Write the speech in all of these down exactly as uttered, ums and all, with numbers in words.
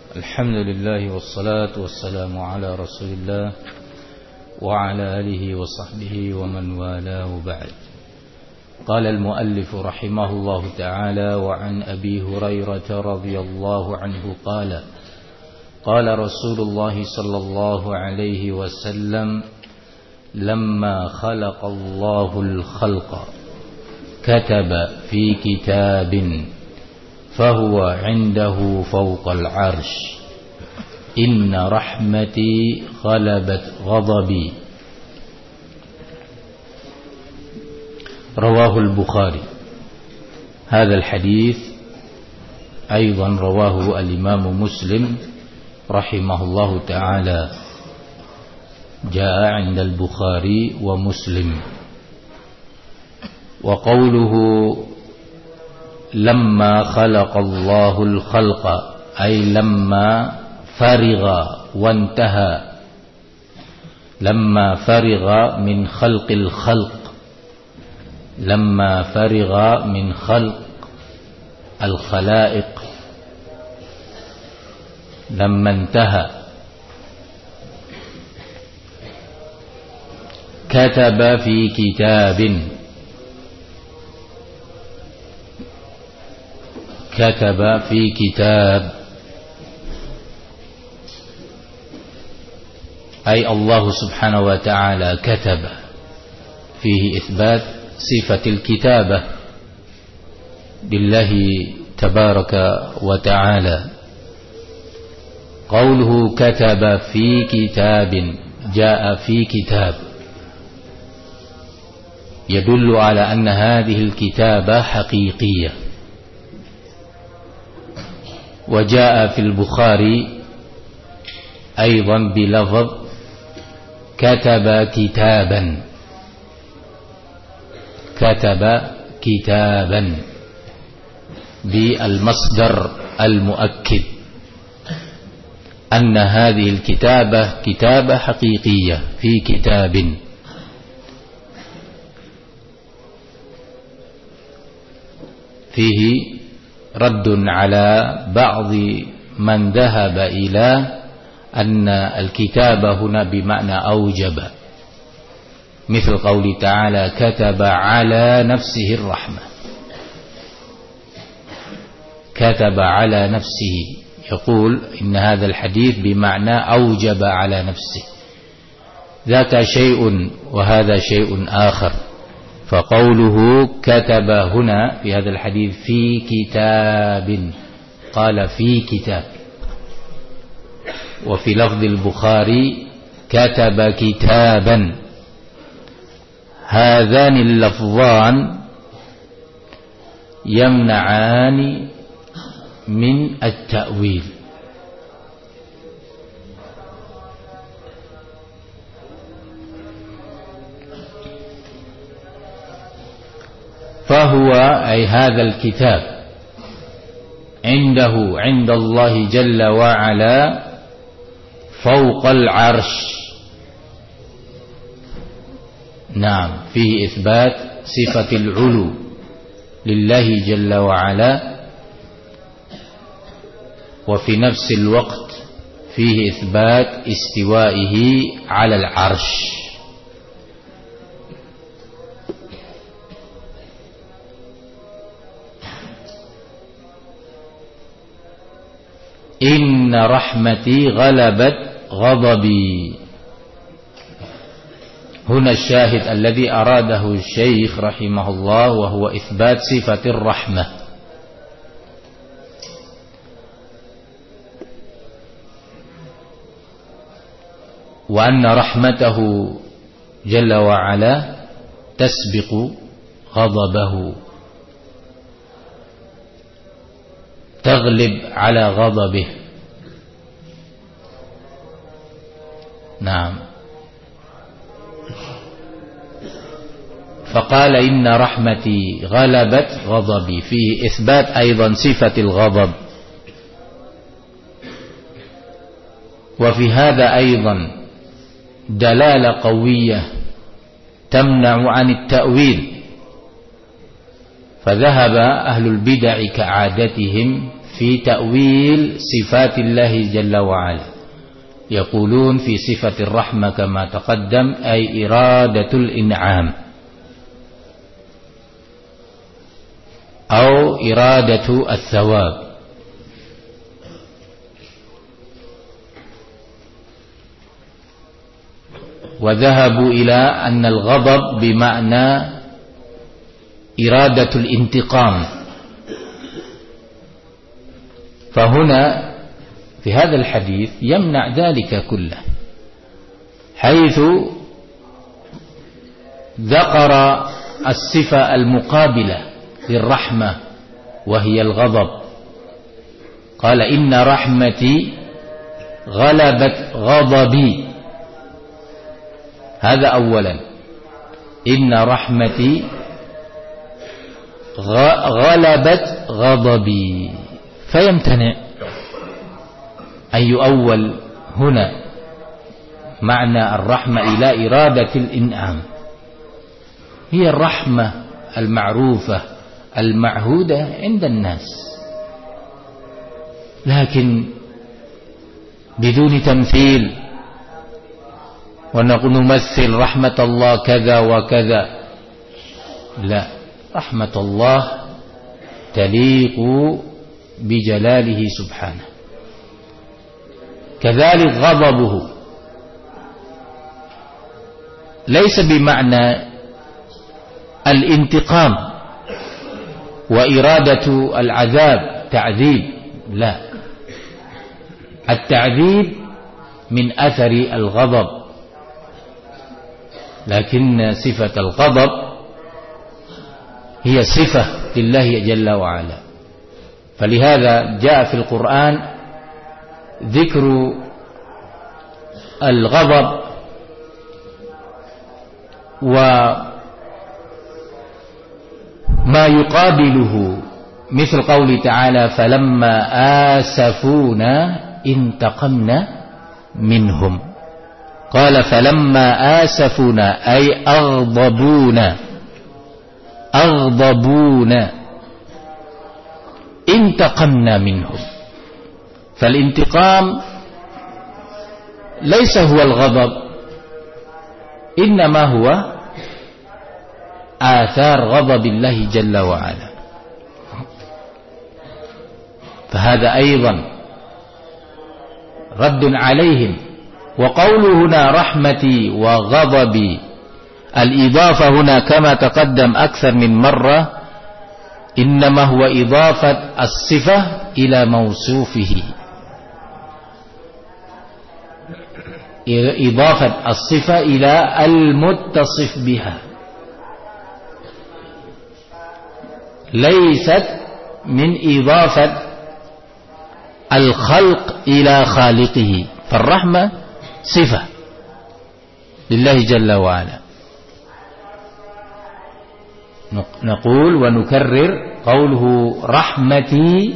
الحمد لله والصلاة والسلام على رسول الله وعلى آله وصحبه ومن والاه بعد. قال المؤلف رحمه الله تعالى: وعن أبي هريرة رضي الله عنه قال: قال رسول الله صلى الله عليه وسلم: لما خلق الله الخلق كتب في كتاب فهو عنده فوق العرش: إن رحمتي غلبت غضبي. رواه البخاري. هذا الحديث أيضا رواه الإمام مسلم رحمه الله تعالى، جاء عند البخاري ومسلم. وقوله لما خلق الله الخلق أي لما فرغ وانتهى، لما فرغ من خلق الخلق، لما فرغ من خلق الخلائق، لما انتهى. كتب في كتاب، كتب في كتاب أي الله سبحانه وتعالى كتب، فيه إثبات صفة الكتابة بالله تبارك وتعالى. قوله كتب في كتاب، جاء في كتاب، يدل على أن هذه الكتابة حقيقية. وجاء في البخاري أيضا بلفظ كتب كتابا، كتب كتابا بالمصدر المؤكد أن هذه الكتابة كتابة حقيقية في كتاب. فيه رد على بعض من ذهب إلى أن الكتابة هنا بمعنى أوجب، مثل قول تعالى: كتب على نفسه الرحمة، كتب على نفسه، يقول إن هذا الحديث بمعنى أوجب على نفسه. ذاك شيء وهذا شيء آخر. فقوله كتب هنا في هذا الحديث في كتاب، قال في كتاب. وفي لفظ البخاري كتب كتابا. هذان اللفظان يمنعان من التأويل. فهو أي هذا الكتاب عنده عند الله جل وعلا فوق العرش. نعم، فيه إثبات صفة العلو لله جل وعلا، وفي نفس الوقت فيه إثبات استوائه على العرش. إن رحمتي غلبت غضبي. هنا الشاهد الذي أراده الشيخ رحمه الله، وهو إثبات صفة الرحمة. وأن رحمته جل وعلا تسبق غضبه، تغلب على غضبه. نعم. فقال إن رحمتي غلبت غضبي، فيه إثبات أيضا صفة الغضب. وفي هذا أيضا دلالة قوية تمنع عن التأويل. فذهب أهل البدع كعادتهم في تأويل صفات الله جل وعلا. يقولون في صفة الرحمة كما تقدم أي إرادة الإنعام أو إرادة الثواب. وذهبوا إلى أن الغضب بمعنى إرادة الانتقام. فهنا في هذا الحديث يمنع ذلك كله، حيث ذكر الصفة المقابلة للرحمة وهي الغضب. قال إن رحمتي غلبت غضبي. هذا أولا، إن رحمتي غلبت غضبي، فيمتنع أن يؤول هنا معنى الرحمة إلى إرادة الإنعام. هي الرحمة المعروفة المعهودة عند الناس، لكن بدون تمثيل ونقول نمثل رحمة الله كذا وكذا. لا، رحمة الله تليق بجلاله سبحانه. كذلك غضبه ليس بمعنى الانتقام وإرادة العذاب تعذيب، لا، التعذيب من أثر الغضب، لكن صفة الغضب هي صفة لله جل وعلا. فلهذا جاء في القرآن ذكر الغضب وما يقابله، مثل قوله تعالى فلما آسفونا انتقمنا منهم. قال فلما آسفونا أي أغضبونا أغضبونا انتقمنا منهم. فالانتقام ليس هو الغضب، إنما هو آثار غضب الله جل وعلا. فهذا أيضا رد عليهم. وقوله هنا رحمتي وغضبي، الإضافة هنا كما تقدم أكثر من مرة إنما هو إضافة الصفة إلى موصوفه، إضافة الصفة إلى المتصف بها، ليست من إضافة الخلق إلى خالقه. فالرحمة صفة لله جل وعلا. نقول ونكرر قوله رحمتي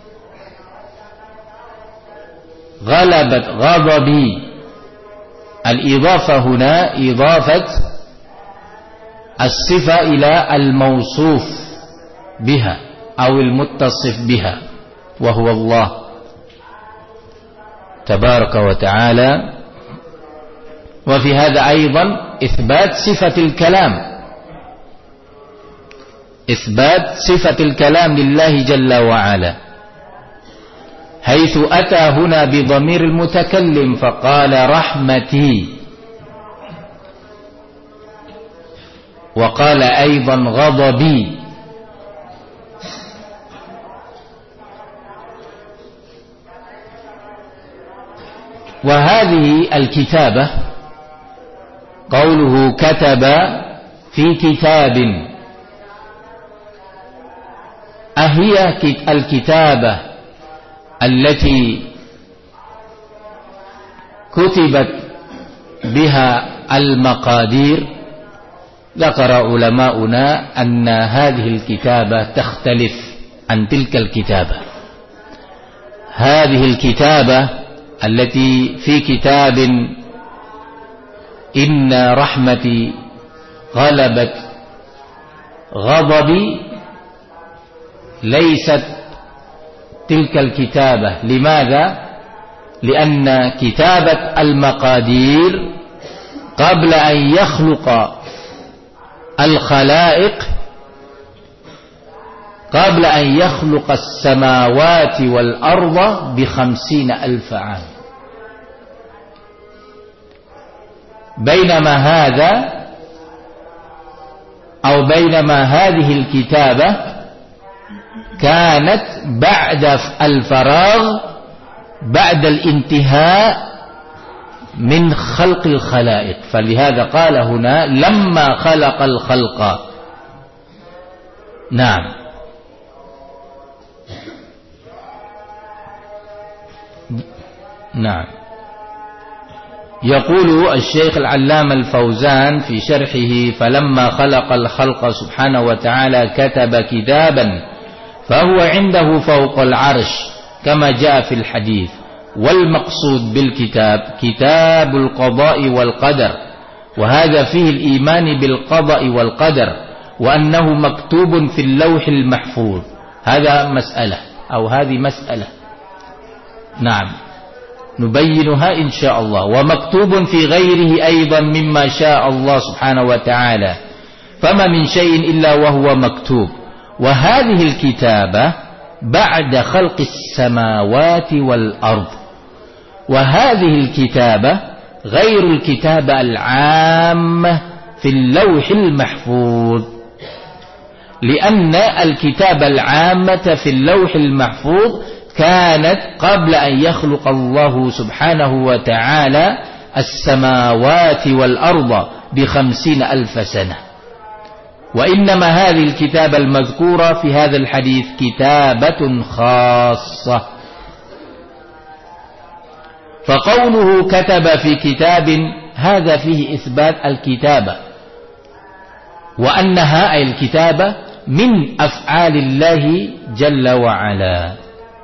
غلبت غضبي، الإضافة هنا إضافة الصفة إلى الموصوف بها أو المتصف بها وهو الله تبارك وتعالى. وفي هذا أيضا إثبات صفة الكلام، إثبات صفة الكلام لله جل وعلا، حيث أتى هنا بضمير المتكلم فقال رحمتي، وقال أيضا غضبي. وهذه الكتابة قوله كتب في كتاب، أهي الكتابة التي كتبت بها المقادير؟ ذكر علماؤنا أن هذه الكتابة تختلف عن تلك الكتابة. هذه الكتابة التي في كتاب إن رحمتي غلبت غضبي ليست تلك الكتابة. لماذا؟ لأن كتابة المقادير قبل أن يخلق الخلائق، قبل أن يخلق السماوات والأرض بخمسين ألف عام. بينما هذا أو بينما هذه الكتابة كانت بعد الفراغ، بعد الانتهاء من خلق الخلائق. فلهذا قال هنا لما خلق الخلق. نعم. نعم. يقول الشيخ العلامة الفوزان في شرحه: فلما خلق الخلق سبحانه وتعالى كتب كتابا فهو عنده فوق العرش كما جاء في الحديث. والمقصود بالكتاب كتاب القضاء والقدر، وهذا فيه الإيمان بالقضاء والقدر، وأنه مكتوب في اللوح المحفوظ. هذا مسألة أو هذه مسألة، نعم، نبينها إن شاء الله. ومكتوب في غيره أيضا مما شاء الله سبحانه وتعالى، فما من شيء إلا وهو مكتوب. وهذه الكتابة بعد خلق السماوات والأرض، وهذه الكتابة غير الكتابة العامة في اللوح المحفوظ، لأن الكتابة العامة في اللوح المحفوظ كانت قبل أن يخلق الله سبحانه وتعالى السماوات والأرض بخمسين ألف سنة. وإنما هذه الكتابة المذكورة في هذا الحديث كتابة خاصة. فقوله كتب في كتاب هذا فيه إثبات الكتابة، وأنها أي الكتابة من أفعال الله جل وعلا.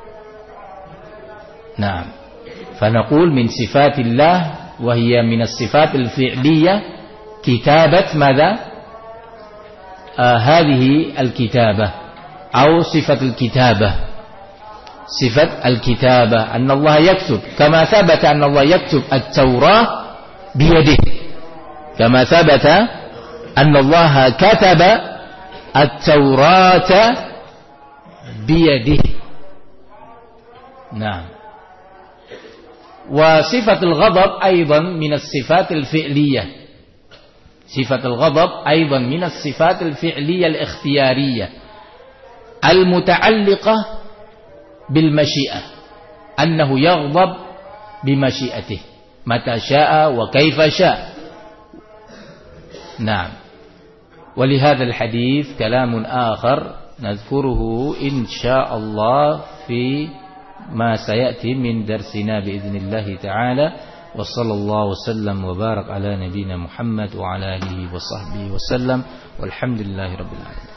نعم. فنقول من صفات الله، وهي من الصفات الفعلية كتابة ماذا؟ آه هذه الكتابة أو صفة الكتابة، صفة الكتابة أن الله يكتب، كما ثبت أن الله يكتب التوراة بيده، كما ثبت أن الله كتب التوراة بيده. نعم. وصفة الغضب أيضا من الصفات الفعلية، صفة الغضب أيضا من الصفات الفعلية الاختيارية المتعلقة بالمشيئة، أنه يغضب بمشيئته متى شاء وكيف شاء. نعم. ولهذا الحديث كلام آخر نذكره إن شاء الله في ما سيأتي من درسنا بإذن الله تعالى. وصلى الله وسلم وبارك على نبينا محمد وعلى آله وصحبه وسلم، والحمد لله رب العالمين.